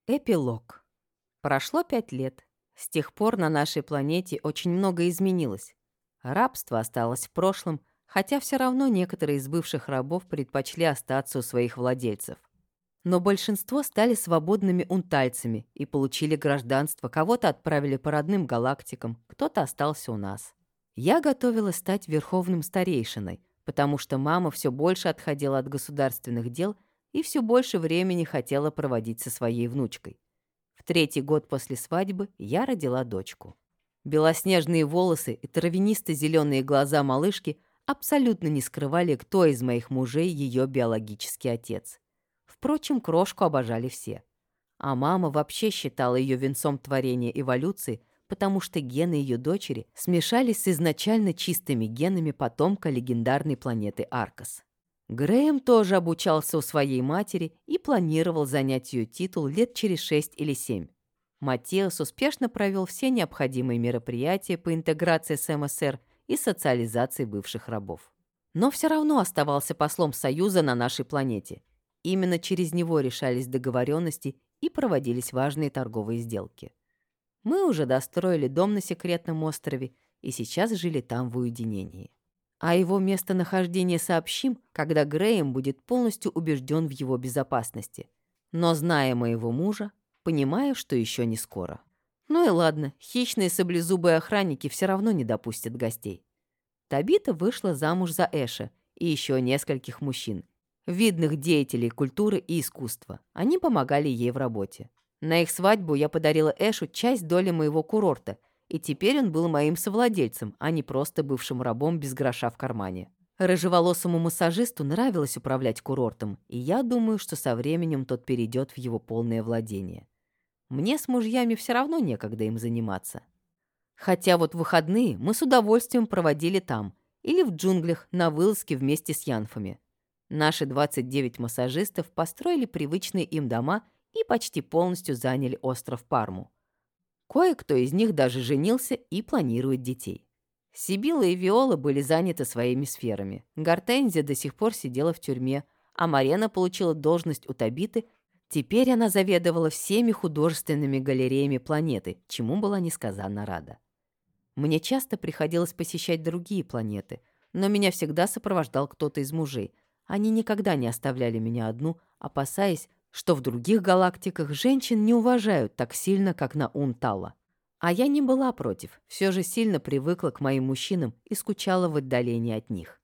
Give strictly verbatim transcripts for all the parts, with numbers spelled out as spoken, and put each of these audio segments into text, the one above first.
Эпилог. Прошло пять лет. С тех пор на нашей планете очень многое изменилось. Рабство осталось в прошлом, хотя все равно некоторые из бывших рабов предпочли остаться у своих владельцев. Но большинство стали свободными унтальцами и получили гражданство, кого-то отправили по родным галактикам, кто-то остался у нас. Я готовилась стать верховным старейшиной, потому что мама все больше отходила от государственных дел и все больше времени хотела проводить со своей внучкой. В третий год после свадьбы я родила дочку. Белоснежные волосы и травянисто-зеленые глаза малышки абсолютно не скрывали, кто из моих мужей ее биологический отец. Впрочем, крошку обожали все. А мама вообще считала ее венцом творения эволюции, потому что гены ее дочери смешались с изначально чистыми генами потомка легендарной планеты Аркос. Грэем тоже обучался у своей матери и планировал занять ее титул лет через шесть или семь. Матеус успешно провел все необходимые мероприятия по интеграции с эм эс эр и социализации бывших рабов. Но все равно оставался послом Союза на нашей планете. Именно через него решались договоренности и проводились важные торговые сделки. Мы уже достроили дом на секретном острове и сейчас жили там в уединении. А его местонахождение сообщим, когда Грэем будет полностью убежден в его безопасности. Но, зная моего мужа, понимаю, что еще не скоро. Ну и ладно, хищные саблезубые охранники все равно не допустят гостей. Табита вышла замуж за Эша и еще нескольких мужчин, видных деятелей культуры и искусства. Они помогали ей в работе. На их свадьбу я подарила Эшу часть доли моего курорта, и теперь он был моим совладельцем, а не просто бывшим рабом без гроша в кармане. Рыжеволосому массажисту нравилось управлять курортом, и я думаю, что со временем тот перейдет в его полное владение. Мне с мужьями все равно некогда им заниматься. Хотя вот выходные мы с удовольствием проводили там или в джунглях на вылазке вместе с янфами. Наши двадцать девять массажистов построили привычные им дома и почти полностью заняли остров Парму. Кое-кто из них даже женился и планирует детей. Сибила и Виола были заняты своими сферами. Гортензия до сих пор сидела в тюрьме, а Марена получила должность у Табиты. Теперь она заведовала всеми художественными галереями планеты, чему была несказанно рада. Мне часто приходилось посещать другие планеты, но меня всегда сопровождал кто-то из мужей. Они никогда не оставляли меня одну, опасаясь, что в других галактиках женщин не уважают так сильно, как на Унтала. А я не была против, все же сильно привыкла к моим мужчинам и скучала в отдалении от них.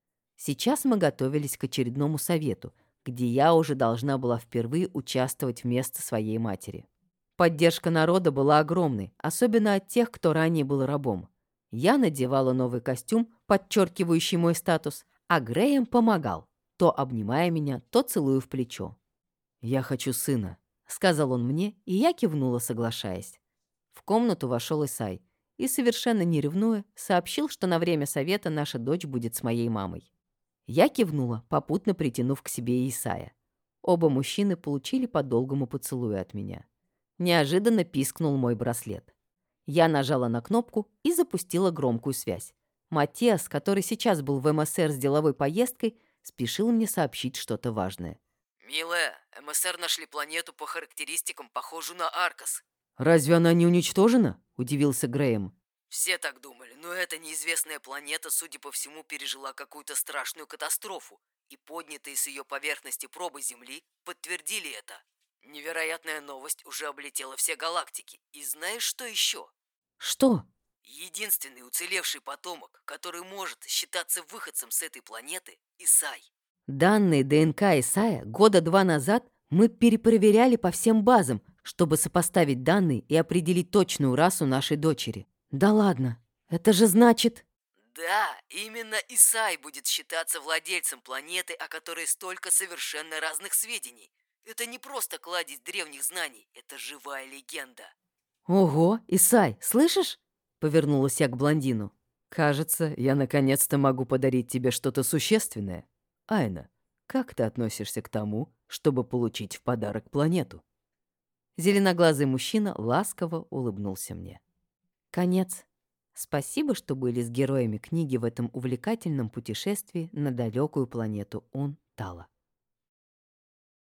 Сейчас мы готовились к очередному совету, где я уже должна была впервые участвовать вместо своей матери. Поддержка народа была огромной, особенно от тех, кто ранее был рабом. Я надевала новый костюм, подчеркивающий мой статус, а Грэем помогал, то обнимая меня, то целуя в плечо. «Я хочу сына», — сказал он мне, и я кивнула, соглашаясь. В комнату вошел Исай и, совершенно не ревнуя, сообщил, что на время совета наша дочь будет с моей мамой. Я кивнула, попутно притянув к себе Исая. Оба мужчины получили по долгому поцелую от меня. Неожиданно пискнул мой браслет. Я нажала на кнопку и запустила громкую связь. Матиас, который сейчас был в эм эс эр с деловой поездкой, спешил мне сообщить что-то важное. «Милая, эм эс эр нашли планету по характеристикам, похожую на Аркос». «Разве она не уничтожена?» – удивился Грэем. Все так думали, но эта неизвестная планета, судя по всему, пережила какую-то страшную катастрофу, и поднятые с ее поверхности пробы Земли подтвердили это. Невероятная новость уже облетела все галактики. И знаешь, что еще? «Что?» Единственный уцелевший потомок, который может считаться выходцем с этой планеты – Исай. Данные дэ эн ка Исая года два назад мы перепроверяли по всем базам, чтобы сопоставить данные и определить точную расу нашей дочери. Да ладно, это же значит... Да, именно Исай будет считаться владельцем планеты, о которой столько совершенно разных сведений. Это не просто кладезь древних знаний, это живая легенда. «Ого, Исай, слышишь?» — повернулась я к блондину. «Кажется, я наконец-то могу подарить тебе что-то существенное. Айна, как ты относишься к тому, чтобы получить в подарок планету?» Зеленоглазый мужчина ласково улыбнулся мне. Конец. Спасибо, что были с героями книги в этом увлекательном путешествии на далекую планету Унтала.